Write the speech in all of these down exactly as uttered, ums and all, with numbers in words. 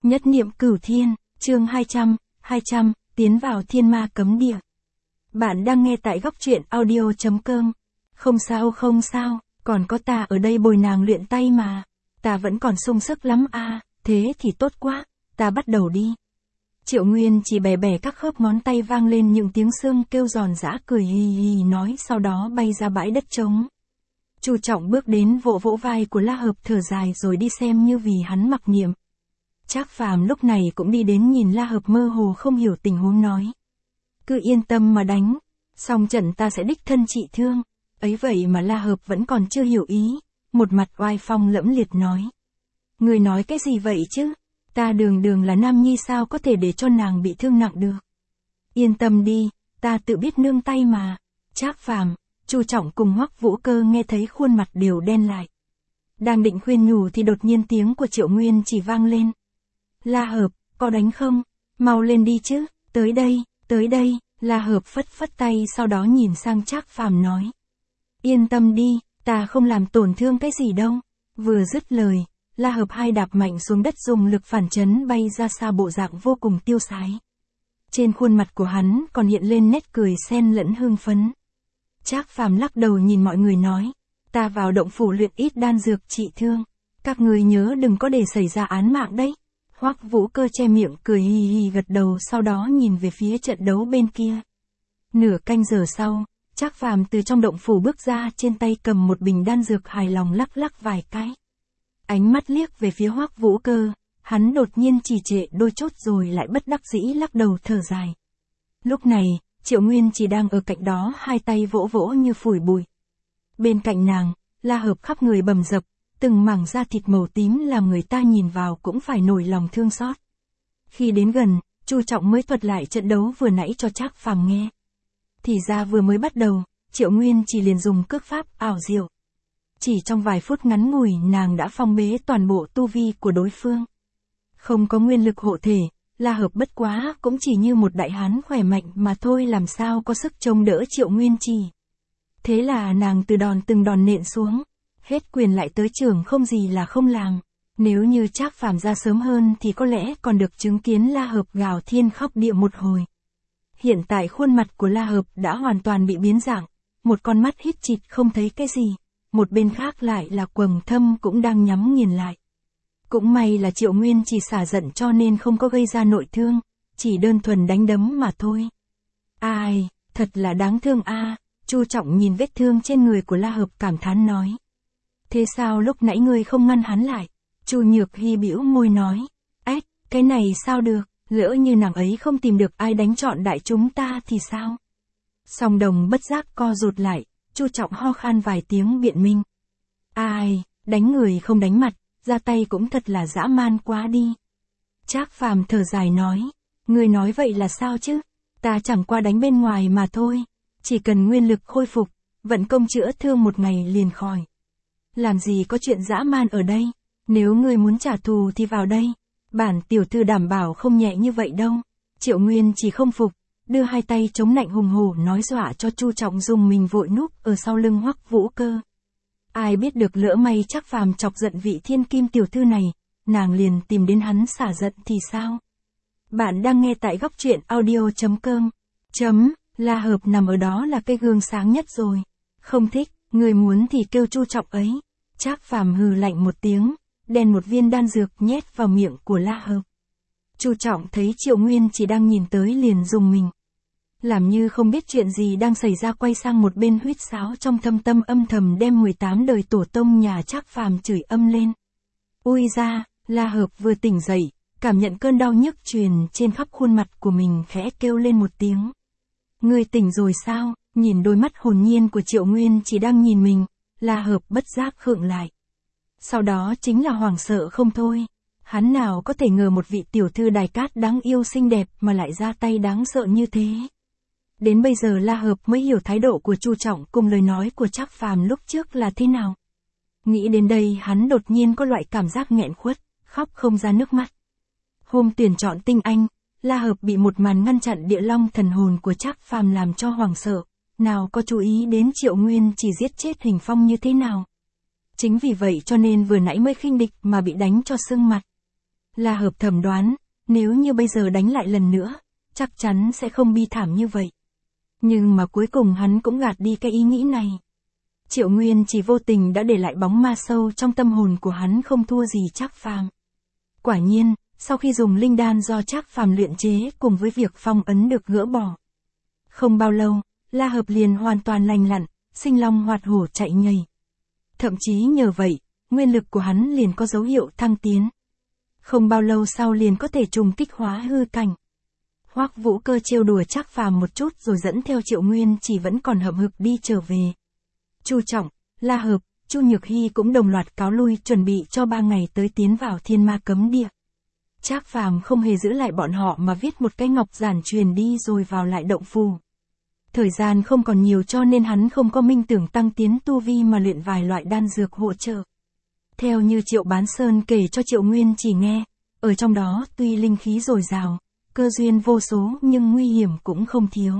Nhất niệm cửu thiên, chương hai trăm, hai trăm, tiến vào thiên ma cấm địa. Bạn đang nghe tại góc truyện audio chấm com. Không sao không sao, còn có ta ở đây bồi nàng luyện tay mà. Ta vẫn còn sung sức lắm à, thế thì tốt quá, ta bắt đầu đi. Triệu Nguyên chỉ bè bè các khớp ngón tay vang lên những tiếng xương kêu giòn giã cười hì hì nói sau đó bay ra bãi đất trống. Chu Trọng bước đến vỗ vỗ vai của La Hợp thở dài rồi đi xem như vì hắn mặc niệm. Trác Phàm lúc này cũng đi đến nhìn La Hợp mơ hồ không hiểu tình huống nói. Cứ yên tâm mà đánh, xong trận ta sẽ đích thân trị thương. Ấy vậy mà La Hợp vẫn còn chưa hiểu ý, một mặt oai phong lẫm liệt nói. Người nói cái gì vậy chứ, ta đường đường là nam nhi sao có thể để cho nàng bị thương nặng được. Yên tâm đi, ta tự biết nương tay mà. Trác Phàm, Chu Trọng cùng Hoắc Vũ Cơ nghe thấy khuôn mặt đều đen lại. Đang định khuyên nhủ thì đột nhiên tiếng của Triệu Nguyên chỉ vang lên. La Hợp, có đánh không? Mau lên đi chứ, tới đây, tới đây. La Hợp phất phất tay sau đó nhìn sang Trác Phàm nói. Yên tâm đi, ta không làm tổn thương cái gì đâu. Vừa dứt lời, La Hợp hai đạp mạnh xuống đất dùng lực phản chấn bay ra xa bộ dạng vô cùng tiêu sái. Trên khuôn mặt của hắn còn hiện lên nét cười xen lẫn hưng phấn. Trác Phàm lắc đầu nhìn mọi người nói. Ta vào động phủ luyện ít đan dược trị thương. Các người nhớ đừng có để xảy ra án mạng đấy. Hoắc Vũ Cơ che miệng cười hì hì gật đầu sau đó nhìn về phía trận đấu bên kia. Nửa canh giờ sau, Trác Phàm từ trong động phủ bước ra trên tay cầm một bình đan dược hài lòng lắc lắc vài cái. Ánh mắt liếc về phía Hoắc Vũ Cơ, hắn đột nhiên trì trệ đôi chốt rồi lại bất đắc dĩ lắc đầu thở dài. Lúc này, Triệu Nguyên chỉ đang ở cạnh đó hai tay vỗ vỗ như phủi bụi. Bên cạnh nàng, La Hợp khắp người bầm dập, từng mảng da thịt màu tím làm người ta nhìn vào cũng phải nổi lòng thương xót. Khi đến gần, Chu Trọng mới thuật lại trận đấu vừa nãy cho Trác Phàm nghe. Thì ra vừa mới bắt đầu, Triệu Nguyên chỉ liền dùng cước pháp ảo diệu. Chỉ trong vài phút ngắn ngủi nàng đã phong bế toàn bộ tu vi của đối phương. Không có nguyên lực hộ thể, La Hợp bất quá cũng chỉ như một đại hán khỏe mạnh mà thôi làm sao có sức chống đỡ Triệu Nguyên chỉ. Thế là nàng từ đòn từng đòn nện xuống. Hết quyền lại tới trường không gì là không làm. Nếu như Trác Phàm ra sớm hơn thì có lẽ còn được chứng kiến La Hợp gào thiên khóc địa một hồi. Hiện tại khuôn mặt của La Hợp đã hoàn toàn bị biến dạng. Một con mắt hít chịt không thấy cái gì. Một bên khác lại là quầng thâm cũng đang nhắm nghiền lại. Cũng may là Triệu Nguyên chỉ xả giận cho nên không có gây ra nội thương. Chỉ đơn thuần đánh đấm mà thôi. Ai, thật là đáng thương a. À. Chu Trọng nhìn vết thương trên người của La Hợp cảm thán nói. Thế sao lúc nãy ngươi không ngăn hắn lại? Chu Nhược Hy bĩu môi nói. Ếch, cái này sao được, lỡ như nàng ấy không tìm được ai đánh trọn đại chúng ta thì sao? Song Đồng bất giác co rụt lại, Chu Trọng ho khan vài tiếng biện minh. Ai, đánh người không đánh mặt, ra tay cũng thật là dã man quá đi. Trác Phàm thở dài nói. Ngươi nói vậy là sao chứ? Ta chẳng qua đánh bên ngoài mà thôi. Chỉ cần nguyên lực khôi phục, vận công chữa thương một ngày liền khỏi. Làm gì có chuyện dã man ở đây, nếu ngươi muốn trả thù thì vào đây, bản tiểu thư đảm bảo không nhẹ như vậy đâu. Triệu Nguyên chỉ không phục, đưa hai tay chống nạnh hùng hổ nói dọa cho Chu Trọng dùng mình vội núp ở sau lưng Hoắc Vũ Cơ. Ai biết được lỡ may Trác Phàm chọc giận vị thiên kim tiểu thư này, nàng liền tìm đến hắn xả giận thì sao? Bạn đang nghe tại góc truyện audio chấm com. Chấm, La Hợp nằm ở đó là cái gương sáng nhất rồi. Không thích, người muốn thì kêu Chu Trọng ấy. Trác Phàm hừ lạnh một tiếng, đèn một viên đan dược nhét vào miệng của La Hợp. Chu Trọng thấy Triệu Nguyên chỉ đang nhìn tới liền rùng mình. Làm như không biết chuyện gì đang xảy ra quay sang một bên huýt sáo trong thâm tâm âm thầm đem mười tám đời tổ tông nhà Trác Phàm chửi âm lên. Ui ra, La Hợp vừa tỉnh dậy, cảm nhận cơn đau nhức truyền trên khắp khuôn mặt của mình khẽ kêu lên một tiếng. Ngươi tỉnh rồi sao? Nhìn đôi mắt hồn nhiên của Triệu Nguyên chỉ đang nhìn mình. La Hợp bất giác khựng lại. Sau đó chính là hoảng sợ không thôi. Hắn nào có thể ngờ một vị tiểu thư đài cát đáng yêu xinh đẹp mà lại ra tay đáng sợ như thế. Đến bây giờ La Hợp mới hiểu thái độ của Chu Trọng cùng lời nói của Trác Phàm lúc trước là thế nào. Nghĩ đến đây hắn đột nhiên có loại cảm giác nghẹn khuất, khóc không ra nước mắt. Hôm tuyển chọn tinh anh, La Hợp bị một màn ngăn chặn địa long thần hồn của Trác Phàm làm cho hoảng sợ. Nào có chú ý đến Triệu Nguyên chỉ giết chết Hình Phong như thế nào. Chính vì vậy cho nên vừa nãy mới khinh địch mà bị đánh cho sưng mặt. La Hợp thầm đoán, nếu như bây giờ đánh lại lần nữa, chắc chắn sẽ không bi thảm như vậy. Nhưng mà cuối cùng hắn cũng gạt đi cái ý nghĩ này. Triệu Nguyên chỉ vô tình đã để lại bóng ma sâu trong tâm hồn của hắn không thua gì Trác Phàm. Quả nhiên, sau khi dùng linh đan do Trác Phàm luyện chế cùng với việc phong ấn được gỡ bỏ, không bao lâu, La Hợp liền hoàn toàn lành lặn, sinh long hoạt hổ chạy nhảy. Thậm chí nhờ vậy, nguyên lực của hắn liền có dấu hiệu thăng tiến. Không bao lâu sau liền có thể trùng kích hóa hư cảnh. Hoắc Vũ Cơ trêu đùa Trác Phàm một chút rồi dẫn theo Triệu Nguyên chỉ vẫn còn hậm hực đi trở về. Chu Trọng, La Hợp, Chu Nhược Hy cũng đồng loạt cáo lui chuẩn bị cho ba ngày tới tiến vào thiên ma cấm địa. Trác Phàm không hề giữ lại bọn họ mà viết một cái ngọc giản truyền đi rồi vào lại động phù. Thời gian không còn nhiều cho nên hắn không có minh tưởng tăng tiến tu vi mà luyện vài loại đan dược hỗ trợ. Theo như Triệu Bán Sơn kể cho Triệu Nguyên chỉ nghe, ở trong đó tuy linh khí dồi dào, cơ duyên vô số nhưng nguy hiểm cũng không thiếu.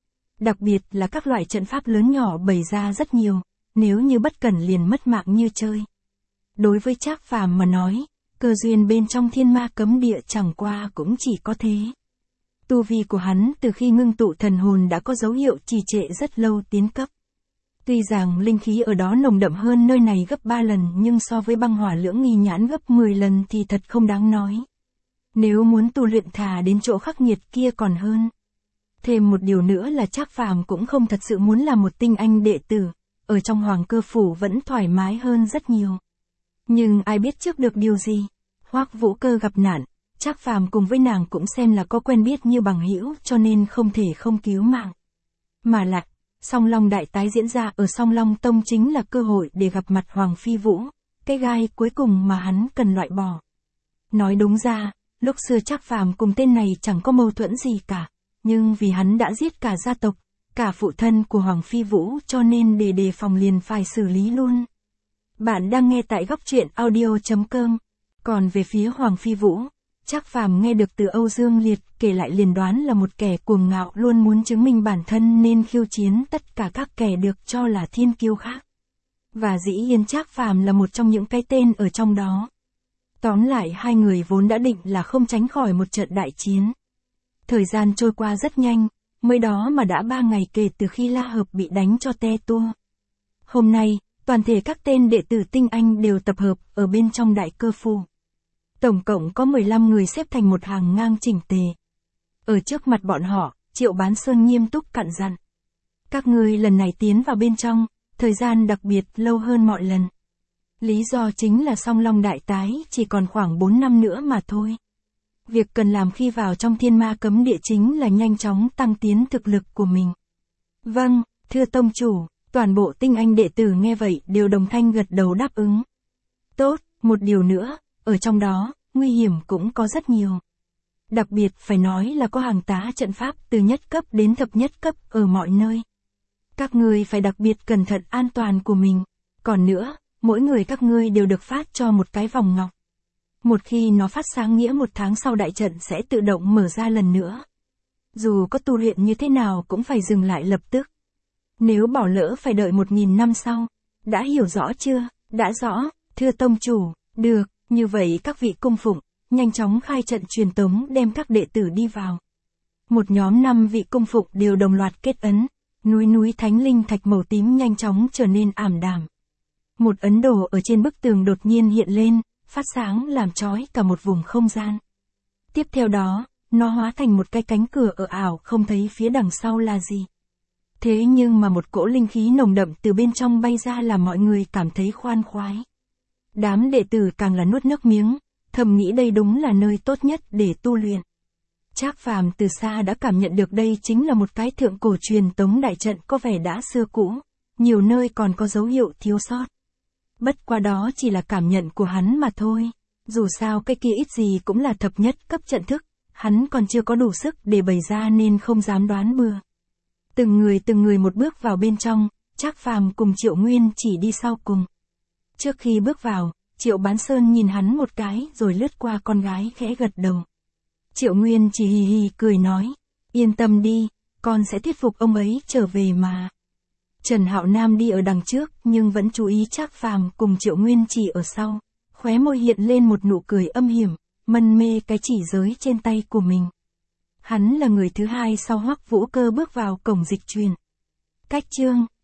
Đặc biệt là các loại trận pháp lớn nhỏ bày ra rất nhiều, nếu như bất cẩn liền mất mạng như chơi. Đối với Trác Phàm mà nói, cơ duyên bên trong thiên ma cấm địa chẳng qua cũng chỉ có thế. Tu vi của hắn từ khi ngưng tụ thần hồn đã có dấu hiệu trì trệ rất lâu tiến cấp. Tuy rằng linh khí ở đó nồng đậm hơn nơi này gấp ba lần nhưng so với băng hỏa lưỡng nghi nhãn gấp mười lần thì thật không đáng nói. Nếu muốn tu luyện thà đến chỗ khắc nghiệt kia còn hơn. Thêm một điều nữa là Trác Phàm cũng không thật sự muốn là một tinh anh đệ tử, ở trong Hoàng Cơ Phủ vẫn thoải mái hơn rất nhiều. Nhưng ai biết trước được điều gì, Hoắc Vũ Cơ gặp nạn, Trác Phàm cùng với nàng cũng xem là có quen biết như bằng hữu cho nên không thể không cứu mạng. Mà lại, Song Long đại tái diễn ra ở Song Long Tông chính là cơ hội để gặp mặt Hoàng Phi Vũ, cái gai cuối cùng mà hắn cần loại bỏ. Nói đúng ra, lúc xưa Trác Phàm cùng tên này chẳng có mâu thuẫn gì cả, nhưng vì hắn đã giết cả gia tộc, cả phụ thân của Hoàng Phi Vũ cho nên để đề phòng liền phải xử lý luôn. Bạn đang nghe tại góc truyện audio chấm com. Còn về phía Hoàng Phi Vũ, Trác Phàm nghe được từ Âu Dương Liệt kể lại liền đoán là một kẻ cuồng ngạo luôn muốn chứng minh bản thân nên khiêu chiến tất cả các kẻ được cho là thiên kiêu khác. Và dĩ nhiên Trác Phàm là một trong những cái tên ở trong đó. Tóm lại hai người vốn đã định là không tránh khỏi một trận đại chiến. Thời gian trôi qua rất nhanh, mới đó mà đã ba ngày kể từ khi La Hợp bị đánh cho te tua. Hôm nay, toàn thể các tên đệ tử tinh anh đều tập hợp ở bên trong Đại Cơ Phủ. Tổng cộng có mười lăm người xếp thành một hàng ngang chỉnh tề. Ở trước mặt bọn họ, Triệu Bán Sơn nghiêm túc cặn dặn. Các ngươi lần này tiến vào bên trong, thời gian đặc biệt lâu hơn mọi lần. Lý do chính là Song Long đại tái chỉ còn khoảng bốn năm nữa mà thôi. Việc cần làm khi vào trong thiên ma cấm địa chính là nhanh chóng tăng tiến thực lực của mình. Vâng, thưa tông chủ, toàn bộ tinh anh đệ tử nghe vậy đều đồng thanh gật đầu đáp ứng. Tốt, một điều nữa, ở trong đó, nguy hiểm cũng có rất nhiều. Đặc biệt phải nói là có hàng tá trận pháp từ nhất cấp đến thập nhất cấp ở mọi nơi. Các ngươi phải đặc biệt cẩn thận an toàn của mình. Còn nữa, mỗi người các ngươi đều được phát cho một cái vòng ngọc. Một khi nó phát sáng nghĩa một tháng sau đại trận sẽ tự động mở ra lần nữa. Dù có tu luyện như thế nào cũng phải dừng lại lập tức. Nếu bỏ lỡ phải đợi một nghìn năm sau. Đã hiểu rõ chưa? Đã rõ, thưa tông chủ. Được, như vậy các vị cung phụng, nhanh chóng khai trận truyền tống đem các đệ tử đi vào. Một nhóm năm vị cung phụng đều đồng loạt kết ấn. Núi núi thánh linh thạch màu tím nhanh chóng trở nên ảm đạm. Một ấn đồ ở trên bức tường đột nhiên hiện lên, phát sáng làm chói cả một vùng không gian. Tiếp theo đó, nó hóa thành một cái cánh cửa ở ảo không thấy phía đằng sau là gì. Thế nhưng mà một cỗ linh khí nồng đậm từ bên trong bay ra làm mọi người cảm thấy khoan khoái. Đám đệ tử càng là nuốt nước miếng, thầm nghĩ đây đúng là nơi tốt nhất để tu luyện. Trác Phàm từ xa đã cảm nhận được đây chính là một cái thượng cổ truyền tống đại trận có vẻ đã xưa cũ, nhiều nơi còn có dấu hiệu thiếu sót. Bất qua đó chỉ là cảm nhận của hắn mà thôi, dù sao cái kia ít gì cũng là thập nhất cấp trận thức, hắn còn chưa có đủ sức để bày ra nên không dám đoán bừa. Từng người từng người một bước vào bên trong, Trác Phàm cùng Triệu Nguyên chỉ đi sau cùng. Trước khi bước vào, Triệu Bán Sơn nhìn hắn một cái rồi lướt qua con gái khẽ gật đầu. Triệu Nguyên chỉ hì hì cười nói, yên tâm đi, con sẽ thuyết phục ông ấy trở về mà. Trần Hạo Nam đi ở đằng trước nhưng vẫn chú ý Trác Phàm cùng Triệu Nguyên chỉ ở sau, khóe môi hiện lên một nụ cười âm hiểm, mân mê cái chỉ giới trên tay của mình. Hắn là người thứ hai sau Hoắc Vũ Cơ bước vào cổng dịch truyền. Cách chương,